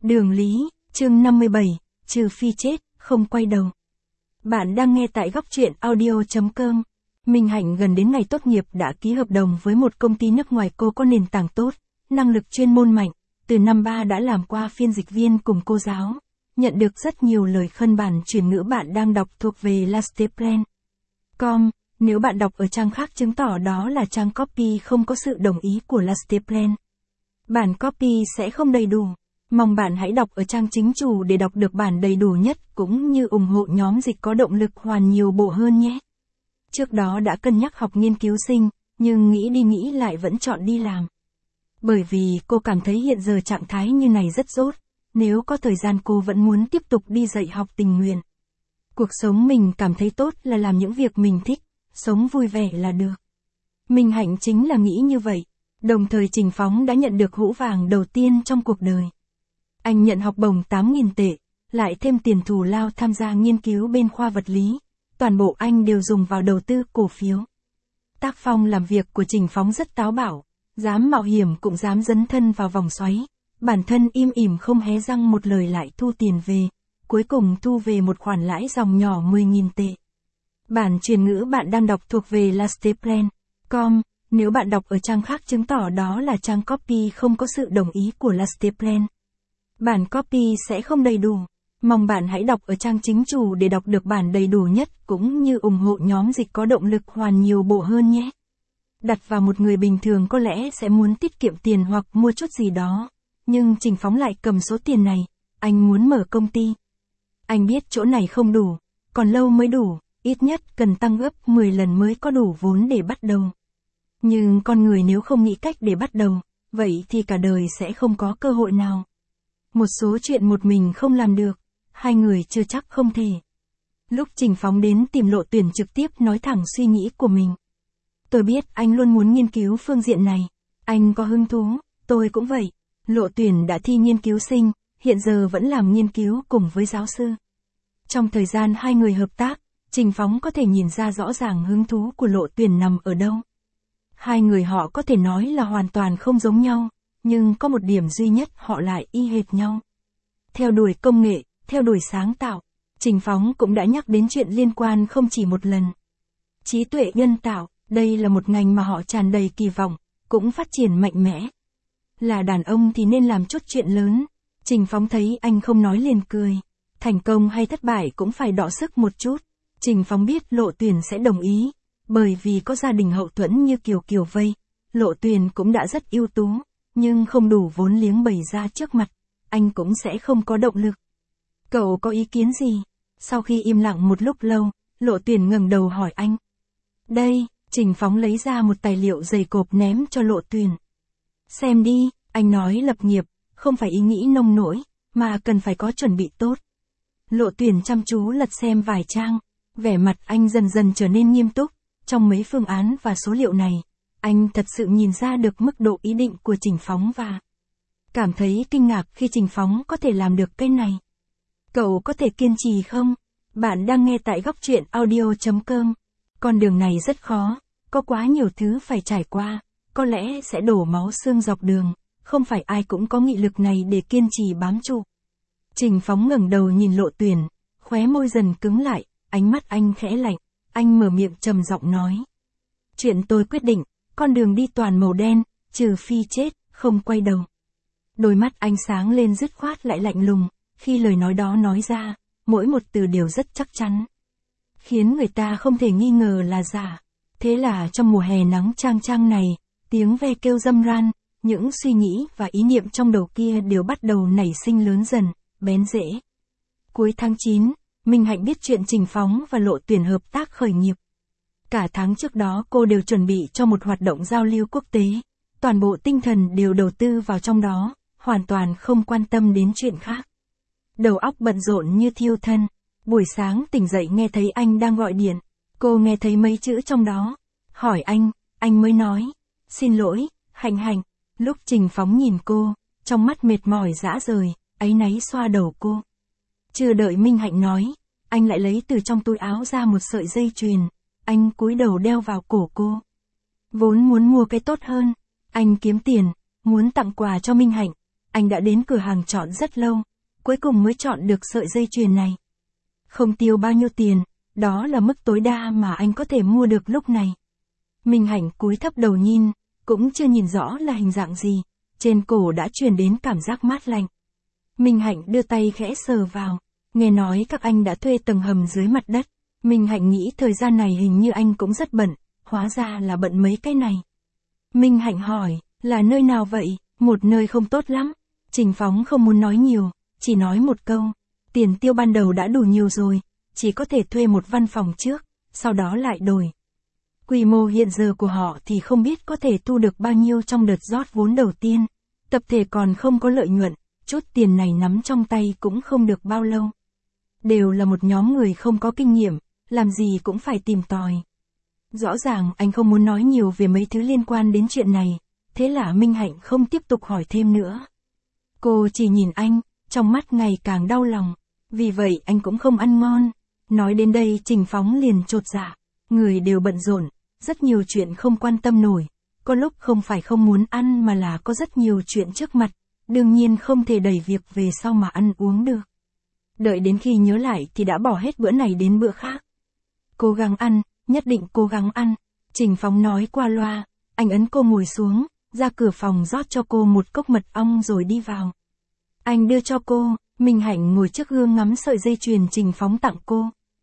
Đường Lý, chương 57, trừ phi chết, không quay đầu. Bạn đang nghe tại góc truyện audio.com. Minh Hạnh gần đến ngày tốt nghiệp đã ký hợp đồng với một công ty nước ngoài. Cô có nền tảng tốt, năng lực chuyên môn mạnh, từ năm 3 đã làm qua phiên dịch viên cùng cô giáo, nhận được rất nhiều lời khuyên. Bản chuyển ngữ bạn đang đọc thuộc về Lasteplan.com. Nếu bạn đọc ở trang khác chứng tỏ đó là trang copy không có sự đồng ý của Lasteplan. Bản copy sẽ không đầy đủ. Mong bạn hãy đọc ở trang chính chủ để đọc được bản đầy đủ nhất cũng như ủng hộ nhóm dịch có động lực hoàn nhiều bộ hơn nhé. Trước đó đã cân nhắc học nghiên cứu sinh, nhưng nghĩ đi nghĩ lại vẫn chọn đi làm. Bởi vì cô cảm thấy hiện giờ trạng thái như này rất tốt, nếu có thời gian cô vẫn muốn tiếp tục đi dạy học tình nguyện. Cuộc sống mình cảm thấy tốt là làm những việc mình thích, sống vui vẻ là được. Minh Hạnh chính là nghĩ như vậy. Đồng thời Trình Phóng đã nhận được hũ vàng đầu tiên trong cuộc đời. Anh nhận học bổng 8.000 tệ, lại thêm tiền thù lao tham gia nghiên cứu bên khoa vật lý. Toàn bộ anh đều dùng vào đầu tư cổ phiếu. Tác phong làm việc của Trình Phóng rất táo bạo, dám mạo hiểm cũng dám dấn thân vào vòng xoáy. Bản thân im ỉm không hé răng một lời lại thu tiền về, cuối cùng thu về một khoản lãi dòng nhỏ 10.000 tệ. Bản truyền ngữ bạn đang đọc thuộc về Lasteplan.com. Nếu bạn đọc ở trang khác chứng tỏ đó là trang copy không có sự đồng ý của Lasteplan. Bản copy sẽ không đầy đủ. Mong bạn hãy đọc ở trang chính chủ để đọc được bản đầy đủ nhất cũng như ủng hộ nhóm dịch có động lực hoàn nhiều bộ hơn nhé. Đặt vào một người bình thường có lẽ sẽ muốn tiết kiệm tiền hoặc mua chút gì đó. Nhưng Trình Phóng lại cầm số tiền này. Anh muốn mở công ty. Anh biết chỗ này không đủ, còn lâu mới đủ, ít nhất cần tăng gấp 10 lần mới có đủ vốn để bắt đầu. Nhưng con người nếu không nghĩ cách để bắt đầu, vậy thì cả đời sẽ không có cơ hội nào. Một số chuyện một mình không làm được, hai người chưa chắc không thể. Lúc Trình Phóng đến tìm Lộ Tuyển trực tiếp nói thẳng suy nghĩ của mình. Tôi biết anh luôn muốn nghiên cứu phương diện này, anh có hứng thú, tôi cũng vậy. Lộ Tuyển đã thi nghiên cứu sinh, hiện giờ vẫn làm nghiên cứu cùng với giáo sư. Trong thời gian hai người hợp tác, Trình Phóng có thể nhìn ra rõ ràng hứng thú của Lộ Tuyển nằm ở đâu. Hai người họ có thể nói là hoàn toàn không giống nhau, nhưng có một điểm duy nhất họ lại y hệt nhau. Theo đuổi công nghệ, theo đuổi sáng tạo, Trình Phóng cũng đã nhắc đến chuyện liên quan không chỉ một lần. Trí tuệ nhân tạo, đây là một ngành mà họ tràn đầy kỳ vọng, cũng phát triển mạnh mẽ. Là đàn ông thì nên làm chút chuyện lớn. Trình Phóng thấy anh không nói liền cười. Thành công hay thất bại cũng phải đọ sức một chút. Trình Phóng biết Lộ Tuyển sẽ đồng ý, bởi vì có gia đình hậu thuẫn như Kiều vây. Lộ Tuyển cũng đã rất ưu tú, nhưng không đủ vốn liếng bày ra trước mặt, anh cũng sẽ không có động lực. Cậu có ý kiến gì? Sau khi im lặng một lúc lâu, Lộ Tuyển ngẩng đầu hỏi anh. Đây, Trình Phóng lấy ra một tài liệu dày cộp ném cho Lộ Tuyển. Xem đi, anh nói lập nghiệp, không phải ý nghĩ nông nổi, mà cần phải có chuẩn bị tốt. Lộ Tuyển chăm chú lật xem vài trang, vẻ mặt anh dần dần trở nên nghiêm túc. Trong mấy phương án và số liệu này, anh thật sự nhìn ra được mức độ ý định của Trình Phóng và cảm thấy kinh ngạc khi Trình Phóng có thể làm được cái này. Cậu có thể kiên trì không? Bạn đang nghe tại góc truyện audio.com. Con đường này rất khó, có quá nhiều thứ phải trải qua, có lẽ sẽ đổ máu xương dọc đường, không phải ai cũng có nghị lực này để kiên trì bám trụ. Trình Phóng ngẩng đầu nhìn Lộ Tuyển, khóe môi dần cứng lại, ánh mắt anh khẽ lạnh, anh mở miệng trầm giọng nói. Chuyện tôi quyết định, con đường đi toàn màu đen, trừ phi chết, không quay đầu. Đôi mắt anh sáng lên dứt khoát lại lạnh lùng, khi lời nói đó nói ra, mỗi một từ đều rất chắc chắn. Khiến người ta không thể nghi ngờ là giả. Thế là trong mùa hè nắng chang chang này, tiếng ve kêu râm ran, những suy nghĩ và ý niệm trong đầu kia đều bắt đầu nảy sinh lớn dần, bén rễ. Cuối tháng 9, Minh Hạnh biết chuyện Trình Phóng và Lộ Tuyển hợp tác khởi nghiệp. Cả tháng trước đó cô đều chuẩn bị cho một hoạt động giao lưu quốc tế. Toàn bộ tinh thần đều đầu tư vào trong đó, hoàn toàn không quan tâm đến chuyện khác. Đầu óc bận rộn như thiêu thân. Buổi sáng tỉnh dậy nghe thấy anh đang gọi điện. Cô nghe thấy mấy chữ trong đó. Hỏi anh mới nói. Xin lỗi, Hạnh. Lúc Trình Phóng nhìn cô, trong mắt mệt mỏi rã rời, áy náy xoa đầu cô. Chưa đợi Minh Hạnh nói, anh lại lấy từ trong túi áo ra một sợi dây chuyền. Anh cúi đầu đeo vào cổ cô. Vốn muốn mua cái tốt hơn. Anh kiếm tiền, muốn tặng quà cho Minh Hạnh. anh đã đến cửa hàng chọn rất lâu, cuối cùng mới chọn được sợi dây chuyền này. Không tiêu bao nhiêu tiền, đó là mức tối đa mà anh có thể mua được lúc này. Minh Hạnh cúi thấp đầu nhìn, cũng chưa nhìn rõ là hình dạng gì, trên cổ đã truyền đến cảm giác mát lạnh. Minh Hạnh đưa tay khẽ sờ vào, nghe nói các anh đã thuê tầng hầm dưới mặt đất. Minh Hạnh nghĩ thời gian này hình như anh cũng rất bận, hóa ra là bận mấy cái này. Minh Hạnh hỏi, là nơi nào vậy? Một nơi không tốt lắm. Trình Phóng không muốn nói nhiều, chỉ nói một câu, tiền tiêu ban đầu đã đủ nhiều rồi, chỉ có thể thuê một văn phòng trước, sau đó lại đổi. Quy mô hiện giờ của họ thì không biết có thể thu được bao nhiêu trong đợt rót vốn đầu tiên, tập thể còn không có lợi nhuận, chút tiền này nắm trong tay cũng không được bao lâu. Đều là một nhóm người không có kinh nghiệm, làm gì cũng phải tìm tòi. Rõ ràng anh không muốn nói nhiều về mấy thứ liên quan đến chuyện này, thế là Minh Hạnh không tiếp tục hỏi thêm nữa. Cô chỉ nhìn anh, trong mắt ngày càng đau lòng, vì vậy anh cũng không ăn ngon. Nói đến đây Trình Phóng liền chột dạ, người đều bận rộn, rất nhiều chuyện không quan tâm nổi, có lúc không phải không muốn ăn mà là có rất nhiều chuyện trước mặt, đương nhiên không thể đẩy việc về sau mà ăn uống được. Đợi đến khi nhớ lại thì đã bỏ hết bữa này đến bữa khác. Cố gắng ăn, nhất định cố gắng ăn. Trình Phóng nói qua loa, anh ấn cô ngồi xuống, ra cửa phòng rót cho cô một cốc mật ong rồi đi vào. Anh đưa cho cô, Minh Hạnh ngồi trước gương ngắm sợi dây chuyền Trình Phóng tặng cô.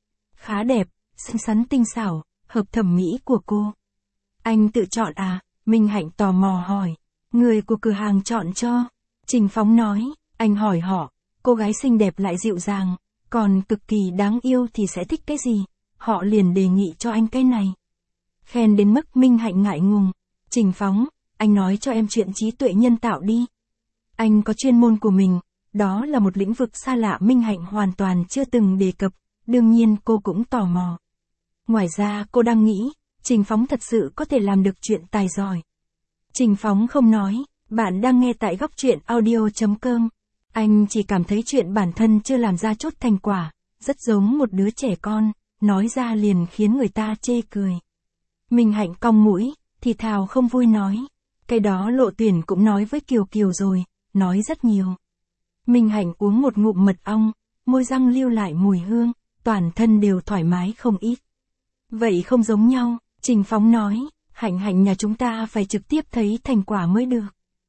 Khá đẹp, xinh xắn tinh xảo, hợp thẩm mỹ của cô. Anh tự chọn à? Minh Hạnh tò mò hỏi. Người của cửa hàng chọn cho. Trình Phóng nói, anh hỏi họ, cô gái xinh đẹp lại dịu dàng, còn cực kỳ đáng yêu thì sẽ thích cái gì? Họ liền đề nghị cho anh cái này. Khen đến mức Minh Hạnh ngại ngùng. Trình Phóng, anh nói cho em chuyện trí tuệ nhân tạo đi. Anh có chuyên môn của mình, đó là một lĩnh vực xa lạ Minh Hạnh hoàn toàn chưa từng đề cập, đương nhiên cô cũng tò mò. Ngoài ra cô đang nghĩ, Trình Phóng thật sự có thể làm được chuyện tài giỏi. Trình Phóng không nói, bạn đang nghe tại góc truyện audio.com. Anh chỉ cảm thấy chuyện bản thân chưa làm ra chút thành quả, rất giống một đứa trẻ con, nói ra liền khiến người ta chê cười. Minh Hạnh cong mũi, thì thào không vui nói, cái đó Lộ Tuyển cũng nói với Kiều Kiều rồi, nói rất nhiều. Minh Hạnh uống một ngụm mật ong, môi răng lưu lại mùi hương, toàn thân đều thoải mái không ít. Vậy không giống nhau, Trình Phóng nói, Hạnh nhà chúng ta phải trực tiếp thấy thành quả mới được.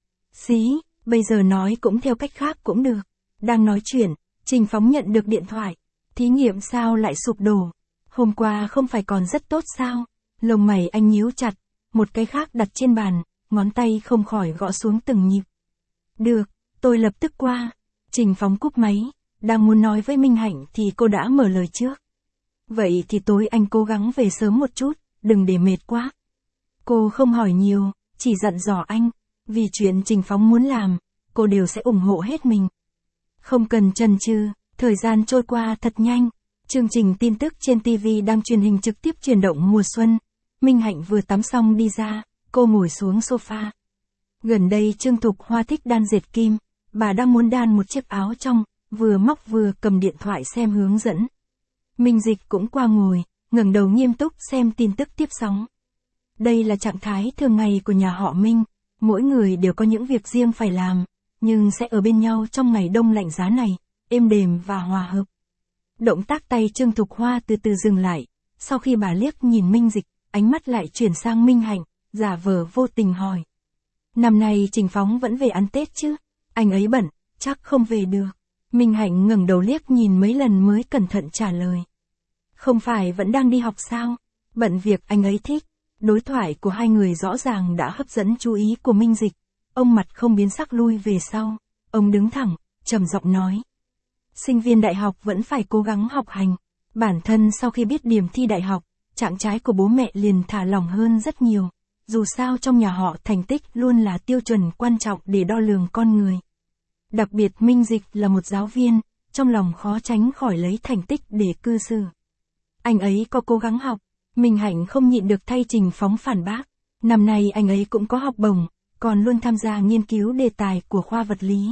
Xí, bây giờ nói cũng theo cách khác cũng được. Đang nói chuyện, Trình Phóng nhận được điện thoại. Thí nghiệm sao lại sụp đổ? Hôm qua không phải còn rất tốt sao? Lông mày anh nhíu chặt, một cái khác đặt trên bàn, ngón tay không khỏi gõ xuống từng nhịp. Được, tôi lập tức qua. Trình Phóng cúp máy, đang muốn nói với Minh Hạnh thì cô đã mở lời trước. Vậy thì tối anh cố gắng về sớm một chút, đừng để mệt quá. Cô không hỏi nhiều, chỉ dặn dò anh, vì chuyện Trình Phóng muốn làm, cô đều sẽ ủng hộ hết mình. Không cần chần chừ, thời gian trôi qua thật nhanh. Chương trình tin tức trên TV đang truyền hình trực tiếp chuyển động mùa xuân. Minh Hạnh vừa tắm xong đi ra, cô ngồi xuống sofa. Gần đây Trương Thục Hoa thích đan dệt kim, bà đang muốn đan một chiếc áo trong, vừa móc vừa cầm điện thoại xem hướng dẫn. Minh Dịch cũng qua ngồi, ngẩng đầu nghiêm túc xem tin tức tiếp sóng. Đây là trạng thái thường ngày của nhà họ Minh, mỗi người đều có những việc riêng phải làm, nhưng sẽ ở bên nhau trong ngày đông lạnh giá này, êm đềm và hòa hợp. Động tác tay Trương Thục Hoa từ từ dừng lại, sau khi bà liếc nhìn Minh Dịch, ánh mắt lại chuyển sang Minh Hạnh, giả vờ vô tình hỏi. Năm nay Trình Phóng vẫn về ăn Tết chứ? Anh ấy bận, chắc không về được. Minh Hạnh ngẩng đầu liếc nhìn mấy lần mới cẩn thận trả lời. Không phải vẫn đang đi học sao? Bận việc anh ấy thích. Đối thoại của hai người rõ ràng đã hấp dẫn chú ý của Minh Dịch. Ông mặt không biến sắc lui về sau. Ông đứng thẳng, trầm giọng nói. Sinh viên đại học vẫn phải cố gắng học hành. Bản thân sau khi biết điểm thi đại học, trạng trái của bố mẹ liền thả lỏng hơn rất nhiều. Dù sao trong nhà họ thành tích luôn là tiêu chuẩn quan trọng để đo lường con người. Đặc biệt Minh Dịch là một giáo viên, trong lòng khó tránh khỏi lấy thành tích để cư xử. Anh ấy có cố gắng học, Minh Hạnh không nhịn được thay Trình Phóng phản bác. Năm nay anh ấy cũng có học bổng, còn luôn tham gia nghiên cứu đề tài của khoa vật lý.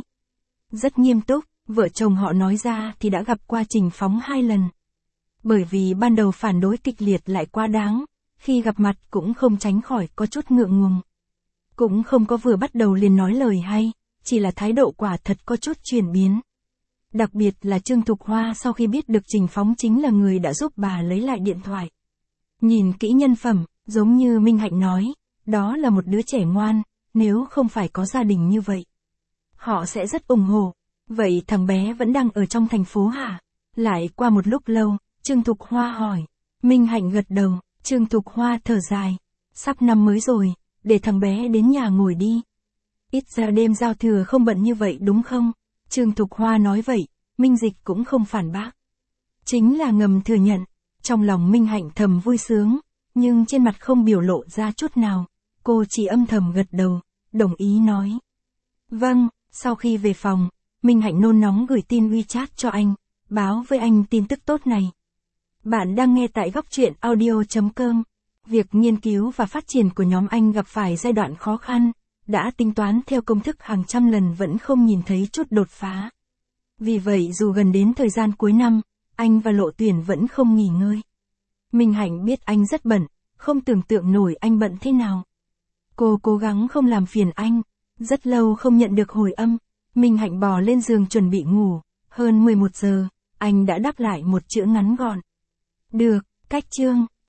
Rất nghiêm túc, vợ chồng họ nói ra thì đã gặp qua Trình Phóng 2 lần. Bởi vì ban đầu phản đối kịch liệt lại quá đáng, khi gặp mặt cũng không tránh khỏi có chút ngượng ngùng. Cũng không có vừa bắt đầu liền nói lời hay, chỉ là thái độ quả thật có chút chuyển biến. Đặc biệt là Trương Thục Hoa sau khi biết được Trình Phóng chính là người đã giúp bà lấy lại điện thoại. Nhìn kỹ nhân phẩm, giống như Minh Hạnh nói, đó là một đứa trẻ ngoan, nếu không phải có gia đình như vậy. Họ sẽ rất ủng hộ. Vậy thằng bé vẫn đang ở trong thành phố hả? Lại qua một lúc lâu, Trương Thục Hoa hỏi. Minh Hạnh gật đầu, Trương Thục Hoa thở dài. Sắp năm mới rồi, để thằng bé đến nhà ngồi đi. Ít ra đêm giao thừa không bận như vậy đúng không? Trương Thục Hoa nói vậy, Minh Dịch cũng không phản bác. Chính là ngầm thừa nhận, trong lòng Minh Hạnh thầm vui sướng, nhưng trên mặt không biểu lộ ra chút nào. Cô chỉ âm thầm gật đầu, đồng ý nói. Vâng, sau khi về phòng, Minh Hạnh nôn nóng gửi tin WeChat cho anh, báo với anh tin tức tốt này. Bạn đang nghe tại góc truyện audio.com. Việc nghiên cứu và phát triển của nhóm anh gặp phải giai đoạn khó khăn, đã tính toán theo công thức hàng trăm lần vẫn không nhìn thấy chút đột phá. Vì vậy dù gần đến thời gian cuối năm, anh và Lộ Tuyển vẫn không nghỉ ngơi. Minh Hạnh biết anh rất bận, không tưởng tượng nổi anh bận thế nào. Cô cố gắng không làm phiền anh, rất lâu không nhận được hồi âm, Minh Hạnh bò lên giường chuẩn bị ngủ, hơn 11 giờ, anh đã đáp lại một chữ ngắn gọn. Được, cách chương.